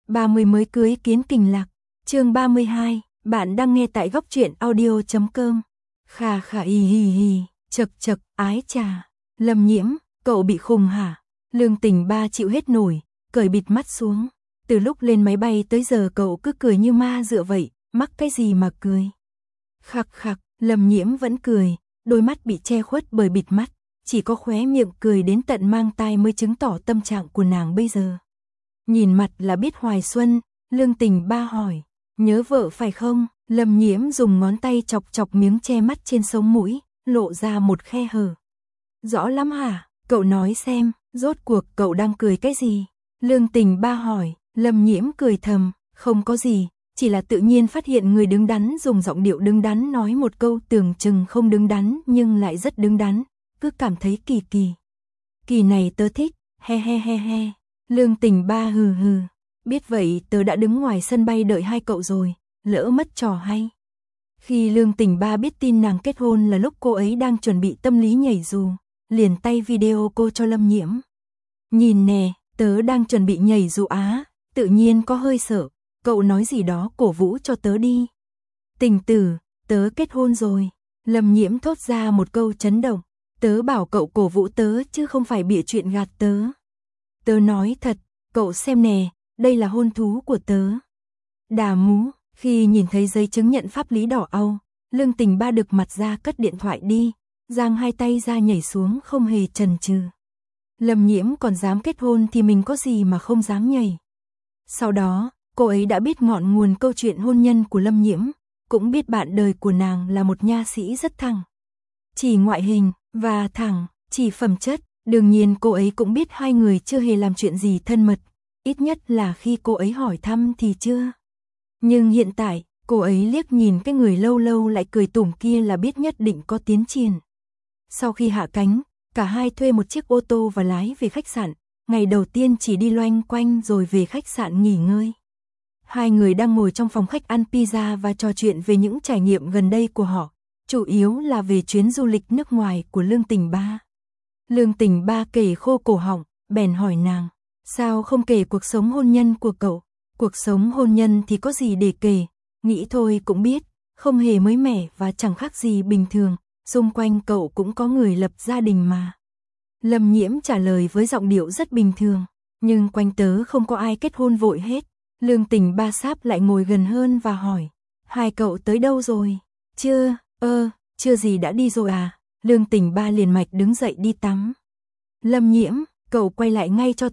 30 mới cưới kiến kình lạc. Chương 32, bạn đang nghe tại góc truyện audio.com. Khà khà hì hì, chật chật, ái chà. Lâm Nhiễm, cậu bị khùng hả? Lương Tình Ba chịu hết nổi, cởi bịt mắt xuống. Từ lúc lên máy bay tới giờ cậu cứ cười như ma dựa vậy, mắc cái gì mà cười? Khặc khặc, Lâm Nhiễm vẫn cười, đôi mắt bị che khuất bởi bịt mắt, chỉ có khóe miệng cười đến tận mang tai mới chứng tỏ tâm trạng của nàng bây giờ. Nhìn mặt là biết hoài xuân, Lương Tình Ba hỏi, nhớ vợ phải không? Lâm Nhiễm dùng ngón tay chọc chọc miếng che mắt trên sống mũi, lộ ra một khe hở. Rõ lắm hả? Cậu nói xem, rốt cuộc cậu đang cười cái gì? Lương Tình Ba hỏi. Lâm Nhiễm cười thầm, không có gì, chỉ là tự nhiên phát hiện người đứng đắn dùng giọng điệu đứng đắn nói một câu tưởng chừng không đứng đắn nhưng lại rất đứng đắn, cứ cảm thấy kỳ kỳ. Kỳ này tớ thích, he he he he. Lương Tình Ba hừ hừ, biết vậy tớ đã đứng ngoài sân bay đợi hai cậu rồi, lỡ mất trò hay. Khi Lương Tình Ba biết tin nàng kết hôn là lúc cô ấy đang chuẩn bị tâm lý nhảy dù, liền tay video cô cho Lâm Nhiễm. Nhìn nè, tớ đang chuẩn bị nhảy dù á. Tự nhiên có hơi sợ, cậu nói gì đó cổ vũ cho tớ đi. Tình tử, tớ kết hôn rồi. Lâm Nhiễm thốt ra một câu chấn động. Tớ bảo cậu cổ vũ tớ chứ không phải bịa chuyện gạt tớ. Tớ nói thật, cậu xem nè, đây là hôn thú của tớ. Đà mú, khi nhìn thấy giấy chứng nhận pháp lý đỏ au, Lương Tình Ba được mặt ra cất điện thoại đi, giang hai tay ra nhảy xuống không hề chần chừ. Lâm Nhiễm còn dám kết hôn thì mình có gì mà không dám nhảy. Sau đó, cô ấy đã biết ngọn nguồn câu chuyện hôn nhân của Lâm Nhiễm, cũng biết bạn đời của nàng là một nha sĩ rất thẳng. Chỉ ngoại hình, và thẳng, chỉ phẩm chất, đương nhiên cô ấy cũng biết hai người chưa hề làm chuyện gì thân mật, ít nhất là khi cô ấy hỏi thăm thì chưa. Nhưng hiện tại, cô ấy liếc nhìn cái người lâu lâu lại cười tủm kia là biết nhất định có tiến triển. Sau khi hạ cánh, cả hai thuê một chiếc ô tô và lái về khách sạn. Ngày đầu tiên chỉ đi loanh quanh rồi về khách sạn nghỉ ngơi. Hai người đang ngồi trong phòng khách ăn pizza và trò chuyện về những trải nghiệm gần đây của họ, chủ yếu là về chuyến du lịch nước ngoài của Lương Tình Ba. Lương Tình Ba kể khô cổ họng, bèn hỏi nàng, sao không kể cuộc sống hôn nhân của cậu? Cuộc sống hôn nhân thì có gì để kể, nghĩ thôi cũng biết, không hề mới mẻ và chẳng khác gì bình thường, xung quanh cậu cũng có người lập gia đình mà. Lâm Nhiễm trả lời với giọng điệu rất bình thường, nhưng quanh tớ không có ai kết hôn vội hết. Lương Tình Ba sáp lại ngồi gần hơn và hỏi, hai cậu tới đâu rồi? Chưa gì đã đi rồi à? Lương Tình Ba liền mạch đứng dậy đi tắm. Lâm Nhiễm, cậu quay lại ngay cho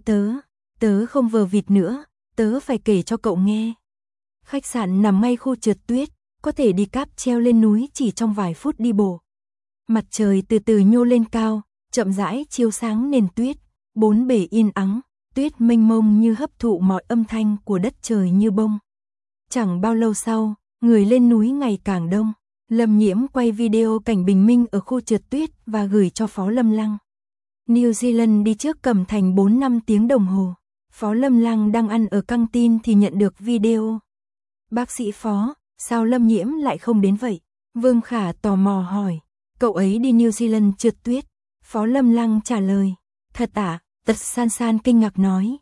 tớ không vờ vịt nữa, tớ phải kể cho cậu nghe. Khách sạn nằm ngay khu trượt tuyết, có thể đi cáp treo lên núi chỉ trong vài phút đi bộ. Mặt trời từ từ nhô lên cao, chậm rãi chiếu sáng nền tuyết, bốn bề yên ắng, tuyết mênh mông như hấp thụ mọi âm thanh của đất trời như bông. Chẳng bao lâu sau, người lên núi ngày càng đông. Lâm Nhiễm quay video cảnh bình minh ở khu trượt tuyết và gửi cho Phó Lâm Lăng. New Zealand đi trước cầm thành 4-5 tiếng đồng hồ. Phó Lâm Lăng đang ăn ở căng tin thì nhận được video. Bác sĩ Phó, sao Lâm Nhiễm lại không đến vậy? Vương Khả tò mò hỏi. Cậu ấy đi New Zealand trượt tuyết. Phó Lâm Lăng trả lời. Thật à? Tật San San kinh ngạc nói.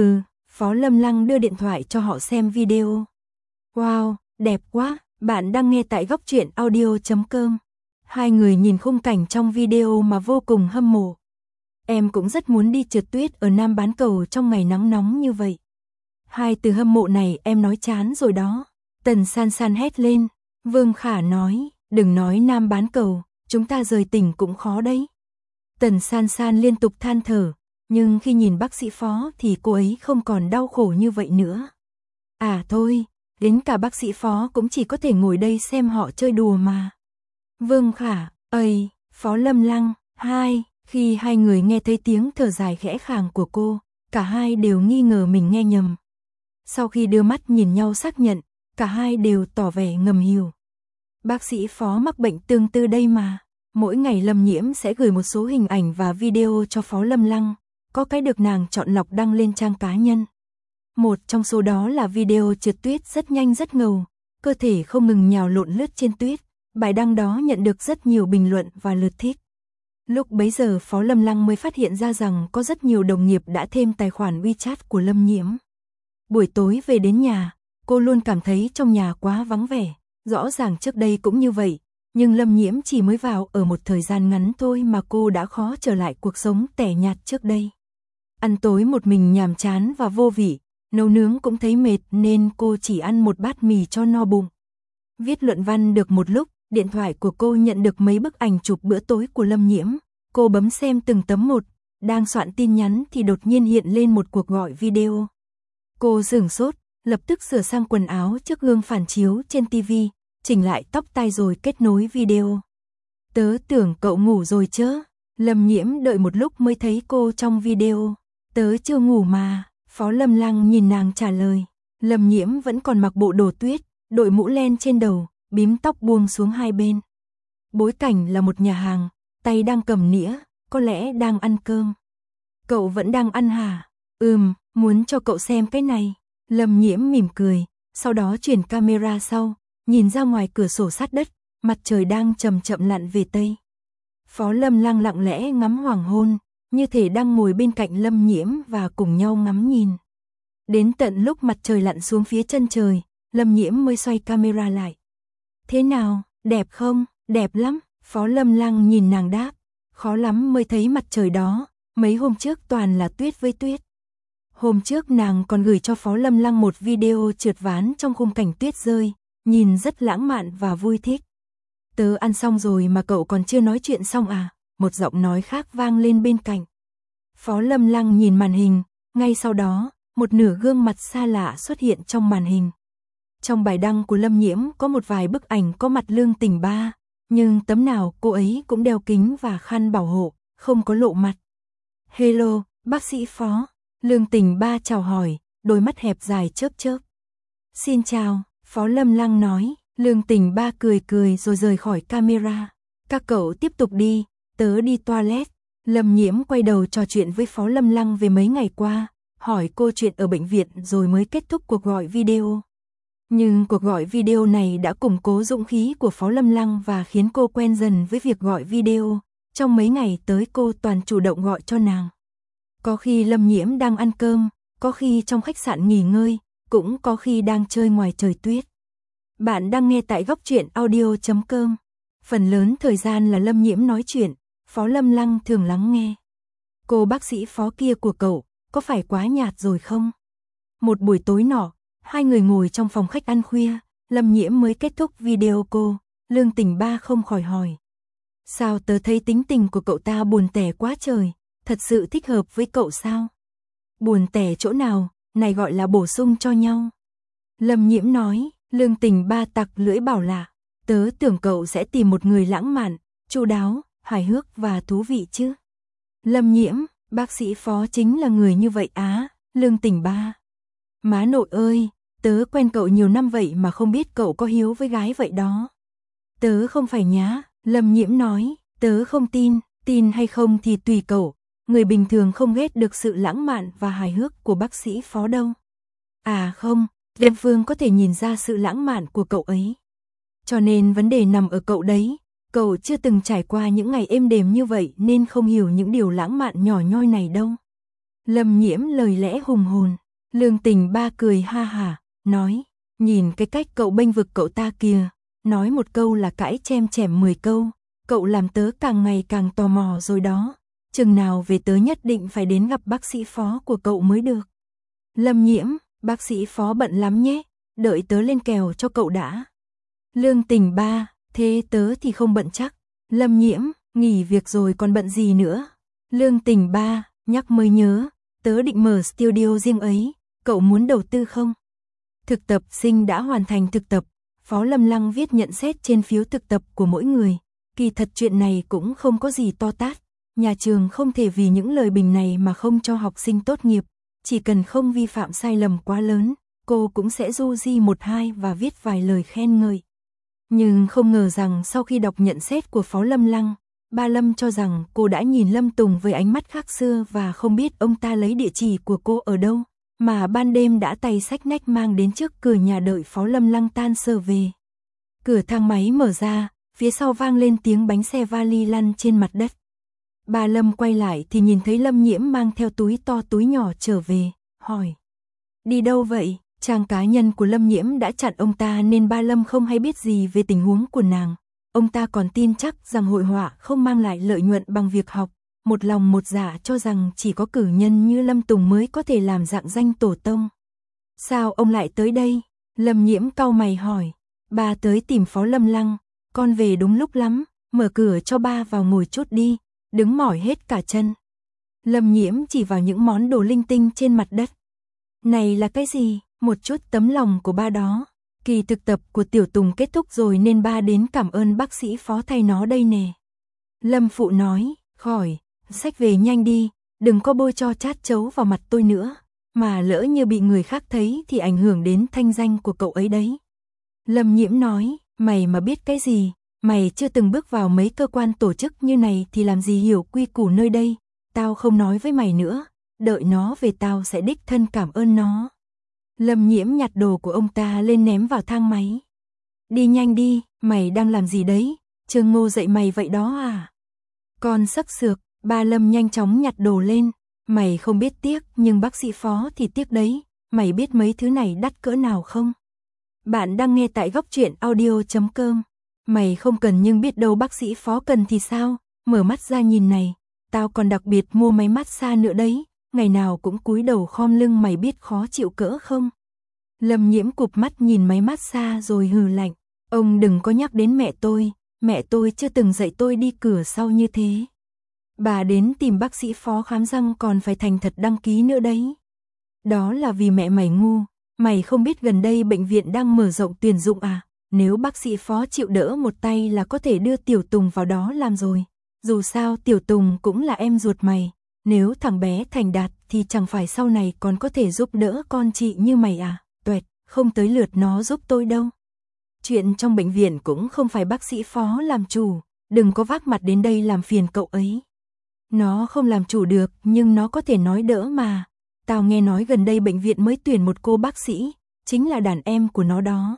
Phó Lâm Lăng đưa điện thoại cho họ xem video. Wow, đẹp quá, bạn đang nghe tại góc truyện audio.com. Hai người nhìn khung cảnh trong video mà vô cùng hâm mộ. Em cũng rất muốn đi trượt tuyết ở Nam Bán Cầu trong ngày nắng nóng như vậy. Hai từ hâm mộ này em nói chán rồi đó. Tần San San hét lên. Vương Khả nói, đừng nói Nam Bán Cầu, chúng ta rời tỉnh cũng khó đấy. Tần San San liên tục than thở, nhưng khi nhìn bác sĩ Phó thì cô ấy không còn đau khổ như vậy nữa. À thôi, đến cả bác sĩ Phó cũng chỉ có thể ngồi đây xem họ chơi đùa mà. Vương Khả, Phó Lâm Lăng, khi hai người nghe thấy tiếng thở dài khẽ khàng của cô, cả hai đều nghi ngờ mình nghe nhầm. Sau khi đưa mắt nhìn nhau xác nhận, cả hai đều tỏ vẻ ngầm hiểu. Bác sĩ Phó mắc bệnh tương tư đây mà. Mỗi ngày Lâm Nhiễm sẽ gửi một số hình ảnh và video cho Phó Lâm Lăng, có cái được nàng chọn lọc đăng lên trang cá nhân. Một trong số đó là video trượt tuyết rất nhanh rất ngầu, cơ thể không ngừng nhào lộn lướt trên tuyết. Bài đăng đó nhận được rất nhiều bình luận và lượt thích. Lúc bấy giờ Phó Lâm Lăng mới phát hiện ra rằng có rất nhiều đồng nghiệp đã thêm tài khoản WeChat của Lâm Nhiễm. Buổi tối về đến nhà, cô luôn cảm thấy trong nhà quá vắng vẻ, rõ ràng trước đây cũng như vậy, nhưng Lâm Nhiễm chỉ mới vào ở một thời gian ngắn thôi mà cô đã khó trở lại cuộc sống tẻ nhạt trước đây. Ăn tối một mình nhàm chán và vô vị, nấu nướng cũng thấy mệt nên cô chỉ ăn một bát mì cho no bụng. Viết luận văn được một lúc, điện thoại của cô nhận được mấy bức ảnh chụp bữa tối của Lâm Nhiễm. Cô bấm xem từng tấm một, đang soạn tin nhắn thì đột nhiên hiện lên một cuộc gọi video. Cô sửng sốt, lập tức sửa sang quần áo trước gương phản chiếu trên tivi, chỉnh lại tóc tai rồi kết nối video. Tớ tưởng cậu ngủ rồi chớ. Lâm Nhiễm đợi một lúc mới thấy cô trong video. Tớ chưa ngủ mà, Phó Lâm Lăng nhìn nàng trả lời. Lâm Nhiễm vẫn còn mặc bộ đồ tuyết, đội mũ len trên đầu, bím tóc buông xuống hai bên. Bối cảnh là một nhà hàng, tay đang cầm nĩa, có lẽ đang ăn cơm. Cậu vẫn đang ăn hả? Muốn cho cậu xem cái này. Lâm Nhiễm mỉm cười, sau đó chuyển camera sau, nhìn ra ngoài cửa sổ sát đất, mặt trời đang chậm chậm lặn về tây. Phó Lâm Lăng lặng lẽ ngắm hoàng hôn, như thể đang ngồi bên cạnh Lâm Nhiễm và cùng nhau ngắm nhìn. Đến tận lúc mặt trời lặn xuống phía chân trời, Lâm Nhiễm mới xoay camera lại. Thế nào, đẹp không? Đẹp lắm, Phó Lâm Lăng nhìn nàng đáp. Khó lắm mới thấy mặt trời đó, mấy hôm trước toàn là tuyết với tuyết. Hôm trước nàng còn gửi cho Phó Lâm Lăng một video trượt ván trong khung cảnh tuyết rơi, nhìn rất lãng mạn và vui thích. Tớ ăn xong rồi mà cậu còn chưa nói chuyện xong à? Một giọng nói khác vang lên bên cạnh. Phó Lâm Lăng nhìn màn hình, ngay sau đó, một nửa gương mặt xa lạ xuất hiện trong màn hình. Trong bài đăng của Lâm Nhiễm có một vài bức ảnh có mặt Lương Tình Ba, nhưng tấm nào cô ấy cũng đeo kính và khăn bảo hộ, không có lộ mặt. Hello, bác sĩ Phó. Lương Tình Ba chào hỏi, đôi mắt hẹp dài chớp chớp. Xin chào, Phó Lâm Lăng nói. Lương Tình Ba cười cười rồi rời khỏi camera. Các cậu tiếp tục đi, tớ đi toilet. Lâm Nhiễm quay đầu trò chuyện với Phó Lâm Lăng về mấy ngày qua, hỏi cô chuyện ở bệnh viện rồi mới kết thúc cuộc gọi video. Nhưng cuộc gọi video này đã củng cố dũng khí của Phó Lâm Lăng và khiến cô quen dần với việc gọi video. Trong mấy ngày tới cô toàn chủ động gọi cho nàng. Có khi Lâm Nhiễm đang ăn cơm, có khi trong khách sạn nghỉ ngơi, cũng có khi đang chơi ngoài trời tuyết. Bạn đang nghe tại Góc Truyện Audio.com. Phần lớn thời gian là Lâm Nhiễm nói chuyện, Phó Lâm Lăng thường lắng nghe. Cô bác sĩ Phó kia của cậu, có phải quá nhạt rồi không? Một buổi tối nọ, hai người ngồi trong phòng khách ăn khuya, Lâm Nhiễm mới kết thúc video cô, Lương Tình Ba không khỏi hỏi. Sao tớ thấy tính tình của cậu ta buồn tẻ quá trời, thật sự thích hợp với cậu sao? Buồn tẻ chỗ nào, này gọi là bổ sung cho nhau. Lâm Nhiễm nói, Lương Tình Ba tặc lưỡi bảo là, tớ tưởng cậu sẽ tìm một người lãng mạn, chu đáo, hài hước và thú vị chứ. Lâm Nhiễm, bác sĩ Phó chính là người như vậy á. Lương Tình Ba. Má nội ơi, tớ quen cậu nhiều năm vậy mà không biết cậu có hiếu với gái vậy đó. Tớ không phải nhá, Lâm Nhiễm nói, tớ không tin hay không thì tùy cậu, người bình thường không ghét được sự lãng mạn và hài hước của bác sĩ Phó đâu. À không, Đêm Phương có thể nhìn ra sự lãng mạn của cậu ấy. Cho nên vấn đề nằm ở cậu đấy, cậu chưa từng trải qua những ngày êm đềm như vậy nên không hiểu những điều lãng mạn nhỏ nhoi này đâu. Lâm Nhiễm lời lẽ hùng hồn. Lương Tình Ba cười ha hả, nói, nhìn cái cách cậu bênh vực cậu ta kìa, nói một câu là cãi chém chém 10 câu, cậu làm tớ càng ngày càng tò mò rồi đó, chừng nào về tớ nhất định phải đến gặp bác sĩ Phó của cậu mới được. Lâm Nhiễm, bác sĩ Phó bận lắm nhé, đợi tớ lên kèo cho cậu đã. Lương Tình Ba, thế tớ thì không bận chắc. Lâm Nhiễm, nghỉ việc rồi còn bận gì nữa. Lương Tình Ba, nhắc mới nhớ, tớ định mở studio riêng ấy, cậu muốn đầu tư không? Thực tập sinh đã hoàn thành thực tập, Phó Lâm Lăng viết nhận xét trên phiếu thực tập của mỗi người. Kỳ thật chuyện này cũng không có gì to tát, nhà trường không thể vì những lời bình này mà không cho học sinh tốt nghiệp, chỉ cần không vi phạm sai lầm quá lớn, cô cũng sẽ du di một hai và viết vài lời khen ngợi. Nhưng không ngờ rằng sau khi đọc nhận xét của Phó Lâm Lăng, ba Lâm cho rằng cô đã nhìn Lâm Tùng với ánh mắt khác xưa và không biết ông ta lấy địa chỉ của cô ở đâu, mà ban đêm đã tay xách nách mang đến trước cửa nhà đợi Phó Lâm Lăng tan sở về. Cửa thang máy mở ra, phía sau vang lên tiếng bánh xe vali lăn trên mặt đất. Ba Lâm quay lại thì nhìn thấy Lâm Nhiễm mang theo túi to túi nhỏ trở về, hỏi. Đi đâu vậy? Trang cá nhân của Lâm Nhiễm đã chặn ông ta nên ba Lâm không hay biết gì về tình huống của nàng. Ông ta còn tin chắc rằng hội họa không mang lại lợi nhuận bằng việc học, một lòng một dạ cho rằng chỉ có cử nhân như Lâm Tùng mới có thể làm rạng danh tổ tông. Sao ông lại tới đây? Lâm Nhiễm cau mày hỏi. Ba tới tìm Phó Lâm Lăng, con về đúng lúc lắm, mở cửa cho ba vào ngồi chút đi, đứng mỏi hết cả chân. Lâm Nhiễm chỉ vào những món đồ linh tinh trên mặt đất. Này là cái gì? Một chút tấm lòng của ba đó. Kỳ thực tập của Tiểu Tùng kết thúc rồi nên ba đến cảm ơn bác sĩ Phó thay nó đây nè. Lâm Phụ nói, khỏi, xách về nhanh đi, đừng có bôi cho chát chấu vào mặt tôi nữa, mà lỡ như bị người khác thấy thì ảnh hưởng đến thanh danh của cậu ấy đấy. Lâm Nhiễm nói, mày mà biết cái gì, mày chưa từng bước vào mấy cơ quan tổ chức như này thì làm gì hiểu quy củ nơi đây, tao không nói với mày nữa, đợi nó về tao sẽ đích thân cảm ơn nó. Lâm Nhiễm nhặt đồ của ông ta lên ném vào thang máy. Đi nhanh đi, mày đang làm gì đấy, Trương Ngô dạy mày vậy đó à? Con sắc sược, ba Lâm nhanh chóng nhặt đồ lên, mày không biết tiếc nhưng bác sĩ Phó thì tiếc đấy, mày biết mấy thứ này đắt cỡ nào không? Bạn đang nghe tại góc truyện audio.com. Mày không cần nhưng biết đâu bác sĩ Phó cần thì sao, mở mắt ra nhìn này, tao còn đặc biệt mua máy massage nữa đấy, ngày nào cũng cúi đầu khom lưng mày biết khó chịu cỡ không? Lâm Nhiễm cụp mắt nhìn máy massage rồi hừ lạnh, ông đừng có nhắc đến mẹ tôi chưa từng dạy tôi đi cửa sau như thế. Bà đến tìm bác sĩ Phó khám răng còn phải thành thật đăng ký nữa đấy. Đó là vì mẹ mày ngu, mày không biết gần đây bệnh viện đang mở rộng tuyển dụng à? Nếu bác sĩ Phó chịu đỡ một tay là có thể đưa Tiểu Tùng vào đó làm rồi. Dù sao Tiểu Tùng cũng là em ruột mày, nếu thằng bé thành đạt thì chẳng phải sau này còn có thể giúp đỡ con chị như mày à? Tuệt, không tới lượt nó giúp tôi đâu. Chuyện trong bệnh viện cũng không phải bác sĩ Phó làm chủ, đừng có vác mặt đến đây làm phiền cậu ấy. Nó không làm chủ được nhưng nó có thể nói đỡ mà. Tao nghe nói gần đây bệnh viện mới tuyển một cô bác sĩ, chính là đàn em của nó đó.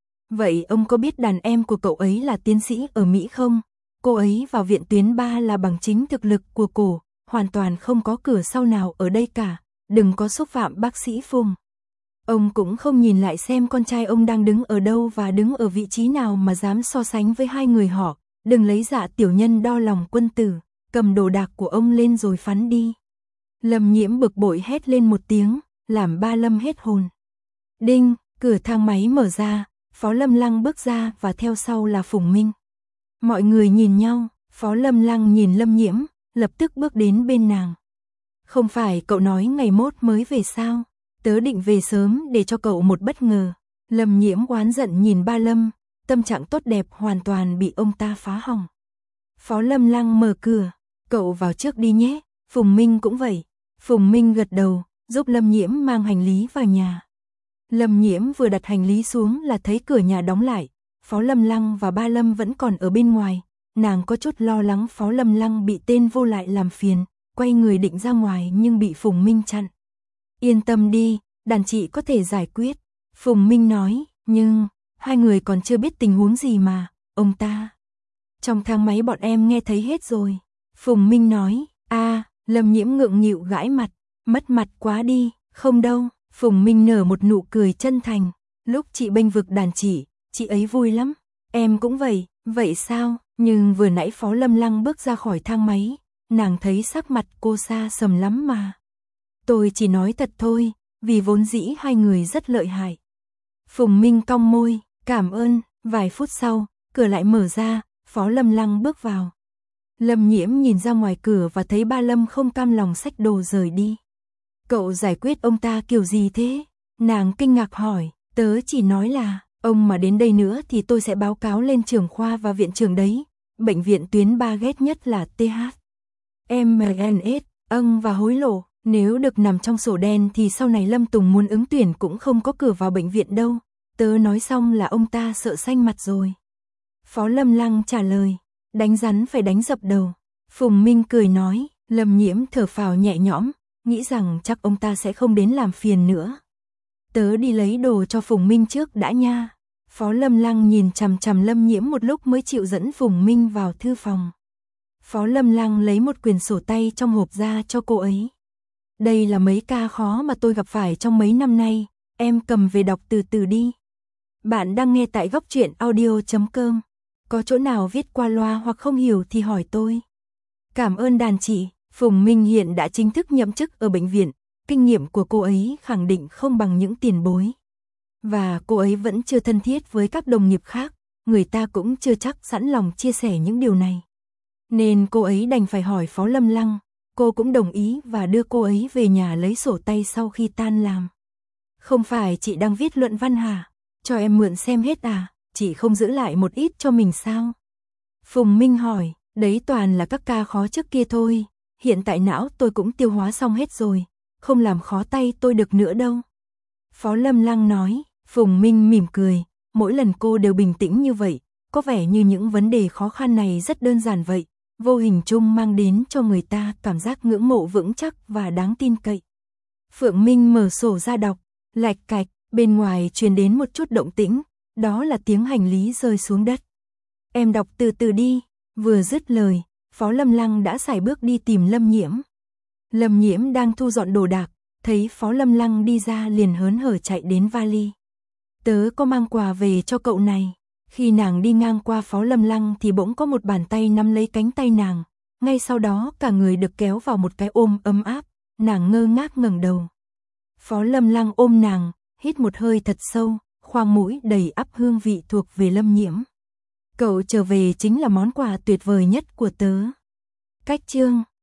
Vậy ông có biết đàn em của cậu ấy là tiến sĩ ở Mỹ không? Cô ấy vào viện tuyến 3 là bằng chính thực lực của cổ, hoàn toàn không có cửa sau nào ở đây cả, đừng có xúc phạm bác sĩ Phùng. Ông cũng không nhìn lại xem con trai ông đang đứng ở đâu và đứng ở vị trí nào mà dám so sánh với hai người họ, đừng lấy dạ tiểu nhân đo lòng quân tử, cầm đồ đạc của ông lên rồi phắn đi. Lâm Nhiễm bực bội hét lên một tiếng, làm ba Lâm hết hồn. Đinh, cửa thang máy mở ra, Phó Lâm Lăng bước ra và theo sau là Phùng Minh. Mọi người nhìn nhau, Phó Lâm Lăng nhìn Lâm Nhiễm, lập tức bước đến bên nàng. Không phải cậu nói ngày mốt mới về sao? Tớ định về sớm để cho cậu một bất ngờ. Lâm Nhiễm oán giận nhìn ba Lâm, tâm trạng tốt đẹp hoàn toàn bị ông ta phá hỏng. Phó Lâm Lăng mở cửa, cậu vào trước đi nhé, Phùng Minh cũng vậy. Phùng Minh gật đầu, giúp Lâm Nhiễm mang hành lý vào nhà. Lâm Nhiễm vừa đặt hành lý xuống là thấy cửa nhà đóng lại, Phó Lâm Lăng và ba Lâm vẫn còn ở bên ngoài, nàng có chút lo lắng Phó Lâm Lăng bị tên vô lại làm phiền, quay người định ra ngoài nhưng bị Phùng Minh chặn. Yên tâm đi, đàn chị có thể giải quyết, Phùng Minh nói, nhưng hai người còn chưa biết tình huống gì mà, ông ta. Trong thang máy bọn em nghe thấy hết rồi, Phùng Minh nói, Lâm Nhiễm ngượng nghịu gãi mặt, mất mặt quá đi, không đâu, Phùng Minh nở một nụ cười chân thành, lúc chị bênh vực đàn chị ấy vui lắm, em cũng vậy sao, nhưng vừa nãy Phó Lâm Lăng bước ra khỏi thang máy, nàng thấy sắc mặt cô xa sầm lắm mà. Tôi chỉ nói thật thôi, vì vốn dĩ hai người rất lợi hại. Phùng Minh cong môi, cảm ơn, vài phút sau, cửa lại mở ra, Phó Lâm Lăng bước vào. Lâm Nhiễm nhìn ra ngoài cửa và thấy ba Lâm không cam lòng xách đồ rời đi. Cậu giải quyết ông ta kiểu gì thế? Nàng kinh ngạc hỏi, tớ chỉ nói là, ông mà đến đây nữa thì tôi sẽ báo cáo lên trưởng khoa và viện trưởng đấy. Bệnh viện tuyến 3 ghét nhất là TH, MNS, và hối lộ. Nếu được nằm trong sổ đen thì sau này Lâm Tùng muốn ứng tuyển cũng không có cửa vào bệnh viện đâu. Tớ nói xong là ông ta sợ xanh mặt rồi. Phó Lâm Lăng trả lời, đánh rắn phải đánh dập đầu. Phùng Minh cười nói, Lâm Nhiễm thở phào nhẹ nhõm, nghĩ rằng chắc ông ta sẽ không đến làm phiền nữa. Tớ đi lấy đồ cho Phùng Minh trước đã nha. Phó Lâm Lăng nhìn chằm chằm Lâm Nhiễm một lúc mới chịu dẫn Phùng Minh vào thư phòng. Phó Lâm Lăng lấy một quyển sổ tay trong hộp ra cho cô ấy. đây là mấy ca khó mà tôi gặp phải trong mấy năm nay, em cầm về đọc từ từ đi. Bạn đang nghe tại góc truyện audio.com. Có chỗ nào viết qua loa hoặc không hiểu thì hỏi tôi. Cảm ơn đàn chị. Phùng Minh hiện đã chính thức nhậm chức ở bệnh viện, kinh nghiệm của cô ấy khẳng định không bằng những tiền bối. Và cô ấy vẫn chưa thân thiết với các đồng nghiệp khác, người ta cũng chưa chắc sẵn lòng chia sẻ những điều này. Nên cô ấy đành phải hỏi Phó Lâm Lăng, cô cũng đồng ý và đưa cô ấy về nhà lấy sổ tay sau khi tan làm. Không phải chị đang viết luận văn hả? Cho em mượn xem hết à? Chị không giữ lại một ít cho mình sao? Phùng Minh hỏi, đấy toàn là các ca khó trước kia thôi, hiện tại não tôi cũng tiêu hóa xong hết rồi, không làm khó tay tôi được nữa đâu. Phó Lâm Lăng nói. Phùng Minh mỉm cười, mỗi lần cô đều bình tĩnh như vậy, có vẻ như những vấn đề khó khăn này rất đơn giản vậy, vô hình chung mang đến cho người ta cảm giác ngưỡng mộ vững chắc và đáng tin cậy. Phượng Minh mở sổ ra đọc, lạch cạch, bên ngoài truyền đến một chút động tĩnh, đó là tiếng hành lý rơi xuống đất. Em đọc từ từ đi, vừa dứt lời, Phó Lâm Lăng đã sải bước đi tìm Lâm Nhiễm. Lâm Nhiễm đang thu dọn đồ đạc, thấy Phó Lâm Lăng đi ra liền hớn hở chạy đến vali. Tớ có mang quà về cho cậu này. Khi nàng đi ngang qua Phó Lâm Lăng thì bỗng có một bàn tay nắm lấy cánh tay nàng, ngay sau đó cả người được kéo vào một cái ôm ấm áp, nàng ngơ ngác ngẩng đầu. Phó Lâm Lăng ôm nàng, hít một hơi thật sâu, khoang mũi đầy ắp hương vị thuộc về Lâm Nhiễm. Cậu trở về chính là món quà tuyệt vời nhất của tớ. Cách chương